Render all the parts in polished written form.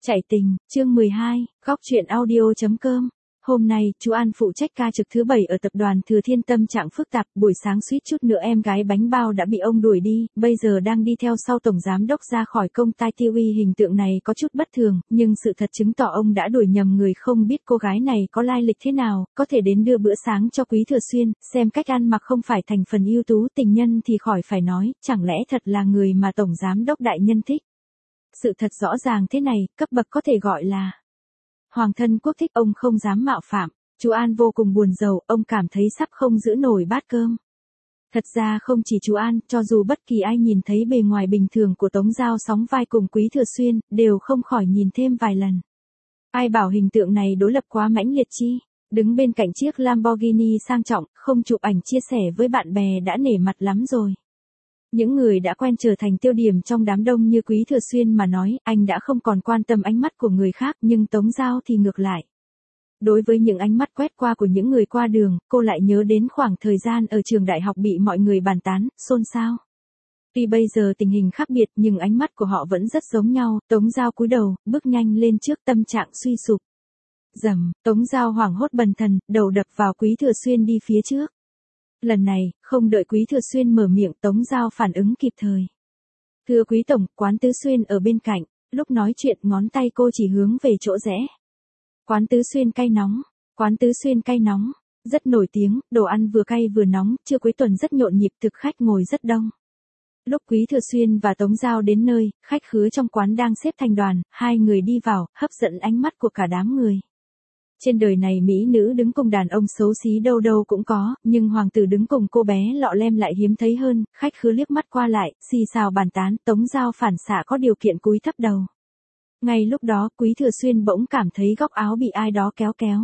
Chạy tình, chương 12, góc truyện audio.com. Hôm nay, chú An phụ trách ca trực thứ 7 ở tập đoàn Thừa Thiên, tâm trạng phức tạp, buổi sáng suýt chút nữa em gái bánh bao đã bị ông đuổi đi, bây giờ đang đi theo sau tổng giám đốc ra khỏi công ty TV. Hình tượng này có chút bất thường, nhưng sự thật chứng tỏ ông đã đuổi nhầm người. Không biết cô gái này có lai lịch thế nào, có thể đến đưa bữa sáng cho Quý Thừa Xuyên, xem cách ăn mặc không phải thành phần ưu tú, tình nhân thì khỏi phải nói, chẳng lẽ thật là người mà tổng giám đốc đại nhân thích. Sự thật rõ ràng thế này, cấp bậc có thể gọi là hoàng thân quốc thích, ông không dám mạo phạm. Chú An vô cùng buồn rầu, ông cảm thấy sắp không giữ nổi bát cơm. Thật ra không chỉ chú An, cho dù bất kỳ ai nhìn thấy bề ngoài bình thường của Tống Giao sóng vai cùng Quý Thừa Xuyên, đều không khỏi nhìn thêm vài lần. Ai bảo hình tượng này đối lập quá mãnh liệt chi, đứng bên cạnh chiếc Lamborghini sang trọng, không chụp ảnh chia sẻ với bạn bè đã nể mặt lắm rồi. Những người đã quen trở thành tiêu điểm trong đám đông như Quý Thừa Xuyên mà nói, anh đã không còn quan tâm ánh mắt của người khác, nhưng Tống Giao thì ngược lại. Đối với những ánh mắt quét qua của những người qua đường, cô lại nhớ đến khoảng thời gian ở trường đại học bị mọi người bàn tán, xôn xao. Tuy bây giờ tình hình khác biệt nhưng ánh mắt của họ vẫn rất giống nhau. Tống Giao cúi đầu, bước nhanh lên trước, tâm trạng suy sụp. Rầm, Tống Giao hoảng hốt bần thần, đầu đập vào Quý Thừa Xuyên đi phía trước. Lần này, không đợi Quý Thừa Xuyên mở miệng, Tống Giao phản ứng kịp thời. Thưa Quý Tổng, quán Tứ Xuyên ở bên cạnh. Lúc nói chuyện ngón tay cô chỉ hướng về chỗ rẽ. Quán Tứ Xuyên cay nóng. Quán Tứ Xuyên cay nóng. Rất nổi tiếng, đồ ăn vừa cay vừa nóng, trưa cuối tuần rất nhộn nhịp, thực khách ngồi rất đông. Lúc Quý Thừa Xuyên và Tống Giao đến nơi, khách khứa trong quán đang xếp thành đoàn, hai người đi vào, hấp dẫn ánh mắt của cả đám người. Trên đời này mỹ nữ đứng cùng đàn ông xấu xí đâu đâu cũng có, nhưng hoàng tử đứng cùng cô bé lọ lem lại hiếm thấy hơn. Khách khứa liếc mắt qua lại, xì xào bàn tán, Tống Giao phản xạ có điều kiện cúi thấp đầu. Ngay lúc đó, Quý Thừa Xuyên bỗng cảm thấy góc áo bị ai đó kéo kéo.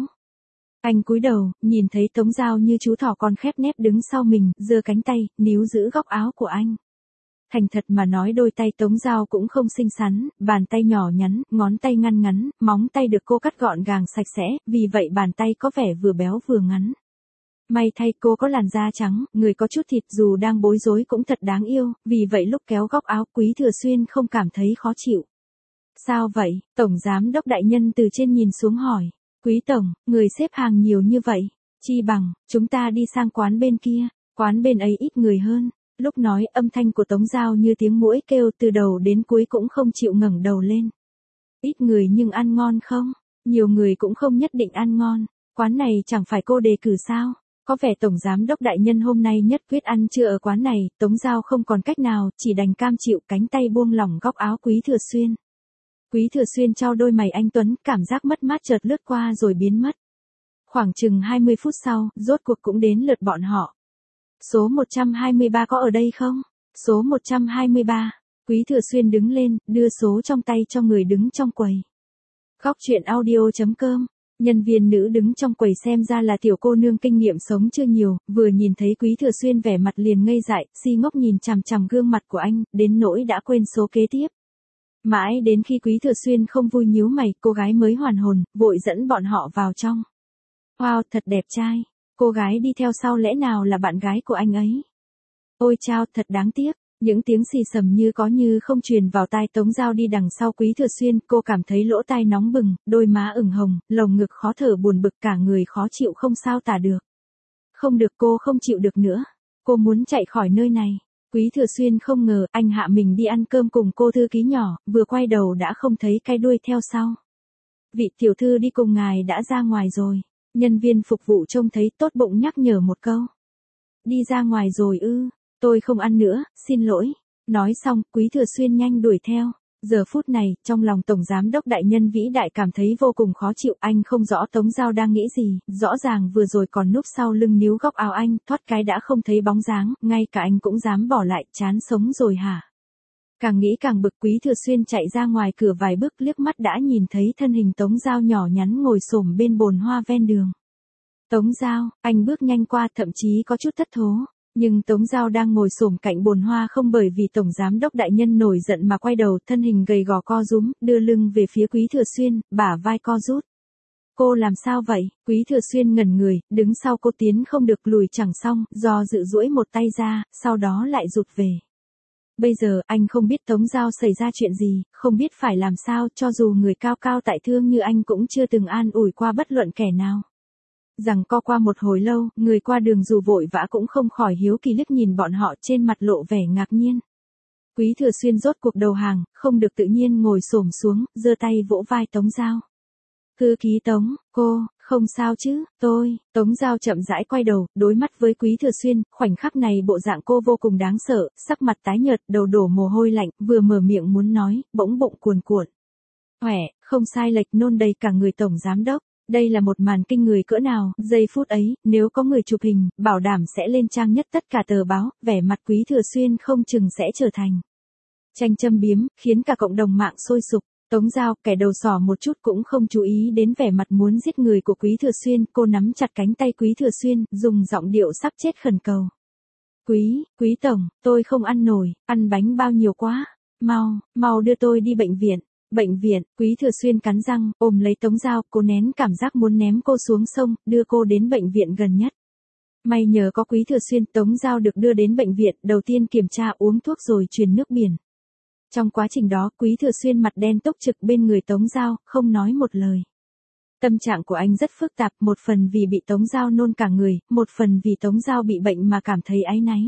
Anh cúi đầu, nhìn thấy Tống Giao như chú thỏ con khép nép đứng sau mình, giơ cánh tay, níu giữ góc áo của anh. Thành thật mà nói, đôi tay Tống Giao cũng không xinh xắn, bàn tay nhỏ nhắn, ngón tay ngăn ngắn, móng tay được cô cắt gọn gàng sạch sẽ, vì vậy bàn tay có vẻ vừa béo vừa ngắn. May thay cô có làn da trắng, người có chút thịt, dù đang bối rối cũng thật đáng yêu, vì vậy lúc kéo góc áo Quý Thừa Xuyên không cảm thấy khó chịu. Sao vậy? Tổng giám đốc đại nhân từ trên nhìn xuống hỏi. Quý Tổng, người xếp hàng nhiều như vậy, chi bằng, chúng ta đi sang quán bên kia, quán bên ấy ít người hơn. Lúc nói, âm thanh của Tống Giao như tiếng muỗi kêu, từ đầu đến cuối cũng không chịu ngẩng đầu lên. Ít người nhưng ăn ngon không? Nhiều người cũng không nhất định ăn ngon. Quán này chẳng phải cô đề cử sao? Có vẻ tổng giám đốc đại nhân hôm nay nhất quyết ăn trưa ở quán này. Tống Giao không còn cách nào, chỉ đành cam chịu, cánh tay buông lỏng góc áo Quý Thừa Xuyên. Quý Thừa Xuyên chau đôi mày anh tuấn, cảm giác mất mát chợt lướt qua rồi biến mất. Khoảng chừng 20 phút sau, rốt cuộc cũng đến lượt bọn họ. Số 123 có ở đây không? Số 123. Quý Thừa Xuyên đứng lên, đưa số trong tay cho người đứng trong quầy. Góc truyện audio.com. Nhân viên nữ đứng trong quầy xem ra là tiểu cô nương kinh nghiệm sống chưa nhiều, vừa nhìn thấy Quý Thừa Xuyên vẻ mặt liền ngây dại, si ngốc nhìn chằm chằm gương mặt của anh, đến nỗi đã quên số kế tiếp. Mãi đến khi Quý Thừa Xuyên không vui nhíu mày, cô gái mới hoàn hồn, vội dẫn bọn họ vào trong. Wow, thật đẹp trai. Cô gái đi theo sau lẽ nào là bạn gái của anh ấy? Ôi chao, thật đáng tiếc. Những tiếng xì xầm như có như không truyền vào tai Tống Giao đi đằng sau Quý Thừa Xuyên, cô cảm thấy lỗ tai nóng bừng, đôi má ửng hồng, lồng ngực khó thở buồn bực, cả người khó chịu không sao tả được. Không được, cô không chịu được nữa. Cô muốn chạy khỏi nơi này. Quý Thừa Xuyên không ngờ anh hạ mình đi ăn cơm cùng cô thư ký nhỏ, vừa quay đầu đã không thấy cái đuôi theo sau. Vị tiểu thư đi cùng ngài đã ra ngoài rồi. Nhân viên phục vụ trông thấy tốt bụng nhắc nhở một câu. Đi ra ngoài rồi ư? Tôi không ăn nữa, xin lỗi. Nói xong, Quý Thừa Xuyên nhanh đuổi theo. Giờ phút này, trong lòng tổng giám đốc đại nhân vĩ đại cảm thấy vô cùng khó chịu. Anh không rõ Tống Giao đang nghĩ gì, rõ ràng vừa rồi còn núp sau lưng níu góc áo anh, thoát cái đã không thấy bóng dáng, ngay cả anh cũng dám bỏ lại, chán sống rồi hả? Càng nghĩ càng bực, Quý Thừa Xuyên chạy ra ngoài cửa vài bước, liếc mắt đã nhìn thấy thân hình Tống Giao nhỏ nhắn ngồi xổm bên bồn hoa ven đường. Tống Giao, anh bước nhanh qua, thậm chí có chút thất thố. Nhưng Tống Giao đang ngồi xổm cạnh bồn hoa không bởi vì tổng giám đốc đại nhân nổi giận mà quay đầu, thân hình gầy gò co rúm, đưa lưng về phía Quý Thừa Xuyên, bả vai co rút. Cô làm sao vậy? Quý Thừa Xuyên ngẩn người, đứng sau cô tiến không được lùi chẳng xong, do dự duỗi một tay ra, sau đó lại rụt về. Bây giờ, anh không biết Tống Giao xảy ra chuyện gì, không biết phải làm sao, cho dù người cao cao tại thương như anh cũng chưa từng an ủi qua bất luận kẻ nào. Rằng co qua một hồi lâu, người qua đường dù vội vã cũng không khỏi hiếu kỳ liếc nhìn bọn họ, trên mặt lộ vẻ ngạc nhiên. Quý Thừa Xuyên rốt cuộc đầu hàng, không được tự nhiên ngồi xổm xuống, giơ tay vỗ vai Tống Giao. Thư ký Tống, cô, không sao chứ, Tống Giao chậm rãi quay đầu, đối mắt với Quý Thừa Xuyên, khoảnh khắc này bộ dạng cô vô cùng đáng sợ, sắc mặt tái nhợt, đầu đổ mồ hôi lạnh, vừa mở miệng muốn nói, bỗng bụng cuồn cuộn. Khỏe, không sai lệch nôn đầy cả người tổng giám đốc. Đây là một màn kinh người cỡ nào, giây phút ấy, nếu có người chụp hình, bảo đảm sẽ lên trang nhất tất cả tờ báo, vẻ mặt Quý Thừa Xuyên không chừng sẽ trở thành tranh châm biếm, khiến cả cộng đồng mạng sôi sục. Tống Giao, kẻ đầu sỏ một chút cũng không chú ý đến vẻ mặt muốn giết người của Quý Thừa Xuyên, cô nắm chặt cánh tay Quý Thừa Xuyên, dùng giọng điệu sắp chết khẩn cầu. Quý tổng, tôi không ăn nổi, ăn bánh bao nhiều quá, mau đưa tôi đi bệnh viện. Bệnh viện, Quý Thừa Xuyên cắn răng, ôm lấy Tống Giao, cô nén cảm giác muốn ném cô xuống sông, đưa cô đến bệnh viện gần nhất. May nhờ có Quý Thừa Xuyên, Tống Giao được đưa đến bệnh viện, đầu tiên kiểm tra uống thuốc rồi truyền nước biển. Trong quá trình đó, Quý Thừa Xuyên mặt đen túc trực bên người Tống Giao, không nói một lời. Tâm trạng của anh rất phức tạp, một phần vì bị Tống Giao nôn cả người, một phần vì Tống Giao bị bệnh mà cảm thấy áy náy.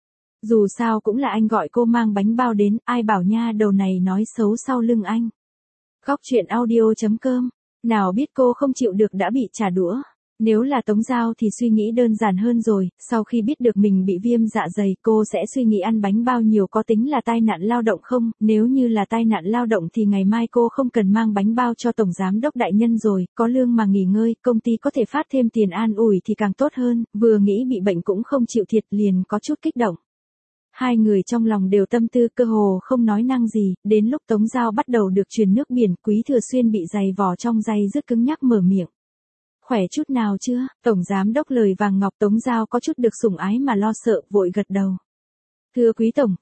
Dù sao cũng là anh gọi cô mang bánh bao đến, ai bảo nha đầu này nói xấu sau lưng anh. Góc chuyện audio.com, nào biết cô không chịu được đã bị trả đũa. Nếu là Tống Giao thì suy nghĩ đơn giản hơn rồi, sau khi biết được mình bị viêm dạ dày cô sẽ suy nghĩ ăn bánh bao nhiều có tính là tai nạn lao động không, nếu như là tai nạn lao động thì ngày mai cô không cần mang bánh bao cho Tổng Giám đốc đại nhân rồi, có lương mà nghỉ ngơi, công ty có thể phát thêm tiền an ủi thì càng tốt hơn, vừa nghĩ bị bệnh cũng không chịu thiệt liền có chút kích động. Hai người trong lòng đều tâm tư cơ hồ không nói năng gì, đến lúc Tống Giao bắt đầu được truyền nước biển, Quý Thừa Xuyên bị giày vò trong giày rất cứng nhắc mở miệng. Khỏe chút nào chưa, Tổng Giám đốc lời vàng ngọc. Tống Giao có chút được sủng ái mà lo sợ, vội gật đầu. Thưa Quý Tổng,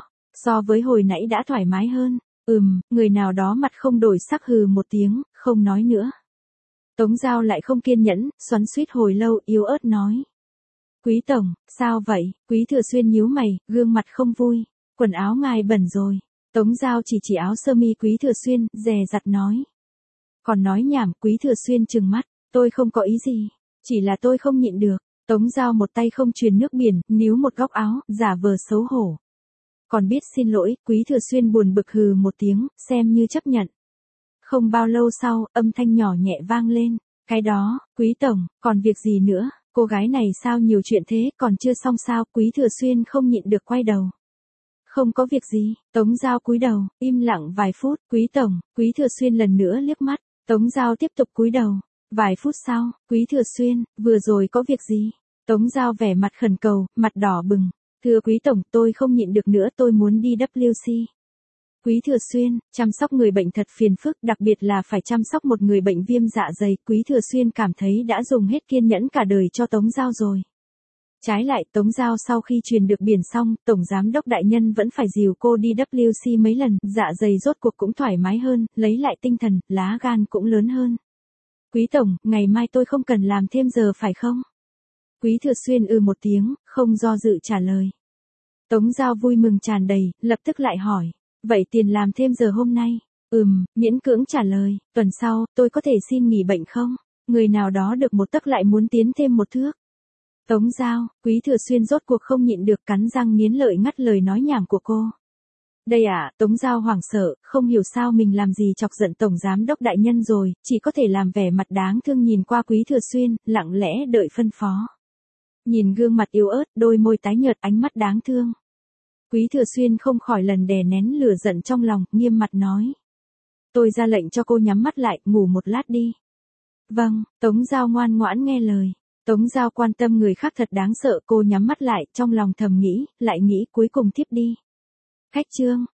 so với hồi nãy đã thoải mái hơn. Người nào đó mặt không đổi sắc hừ một tiếng, không nói nữa. Tống Giao lại không kiên nhẫn, xoắn xuýt hồi lâu, yếu ớt nói. Quý Tổng, sao vậy? Quý Thừa Xuyên nhíu mày, gương mặt không vui. Quần áo ngài bẩn rồi. Tống Giao chỉ áo sơ mi Quý Thừa Xuyên, dè dặt nói. Còn nói nhảm, Quý Thừa Xuyên trừng mắt. Tôi không có ý gì. Chỉ là tôi không nhịn được. Tống Giao một tay không truyền nước biển, níu một góc áo, giả vờ xấu hổ. Còn biết xin lỗi, Quý Thừa Xuyên buồn bực hừ một tiếng, xem như chấp nhận. Không bao lâu sau, âm thanh nhỏ nhẹ vang lên. Cái đó, Quý Tổng, còn việc gì nữa? Cô gái này sao nhiều chuyện thế, còn chưa xong sao? Quý Thừa Xuyên không nhịn được quay đầu. Không có việc gì. Tống Giao cúi đầu, im lặng vài phút. Quý Tổng, Quý Thừa Xuyên lần nữa liếc mắt. Tống Giao tiếp tục cúi đầu. Vài phút sau, Quý Thừa Xuyên, vừa rồi có việc gì? Tống Giao vẻ mặt khẩn cầu, mặt đỏ bừng. Thưa Quý Tổng, tôi không nhịn được nữa, tôi muốn đi WC. Quý Thừa Xuyên, chăm sóc người bệnh thật phiền phức, đặc biệt là phải chăm sóc một người bệnh viêm dạ dày. Quý Thừa Xuyên cảm thấy đã dùng hết kiên nhẫn cả đời cho Tống Giao rồi. Trái lại, Tống Giao sau khi truyền được biển xong, Tổng Giám đốc đại nhân vẫn phải dìu cô đi WC mấy lần, dạ dày rốt cuộc cũng thoải mái hơn, lấy lại tinh thần, lá gan cũng lớn hơn. Quý Tổng, ngày mai tôi không cần làm thêm giờ phải không? Quý Thừa Xuyên một tiếng, không do dự trả lời. Tống Giao vui mừng tràn đầy, lập tức lại hỏi. Vậy tiền làm thêm giờ hôm nay? Miễn cưỡng trả lời. Tuần sau, tôi có thể xin nghỉ bệnh không? Người nào đó được một tấc lại muốn tiến thêm một thước. Tống Giao, Quý Thừa Xuyên rốt cuộc không nhịn được cắn răng nghiến lợi ngắt lời nói nhảm của cô. Đây Tống Giao hoảng sợ, không hiểu sao mình làm gì chọc giận Tổng Giám đốc đại nhân rồi, chỉ có thể làm vẻ mặt đáng thương nhìn qua Quý Thừa Xuyên, lặng lẽ đợi phân phó. Nhìn gương mặt yếu ớt, đôi môi tái nhợt, ánh mắt đáng thương. Quý Thừa Xuyên không khỏi lần đè nén lửa giận trong lòng, nghiêm mặt nói. Tôi ra lệnh cho cô nhắm mắt lại, ngủ một lát đi. Vâng, Tống Giao ngoan ngoãn nghe lời. Tống Giao quan tâm người khác thật đáng sợ, cô nhắm mắt lại, trong lòng thầm nghĩ, lại nghĩ cuối cùng thiếp đi. Khách trương,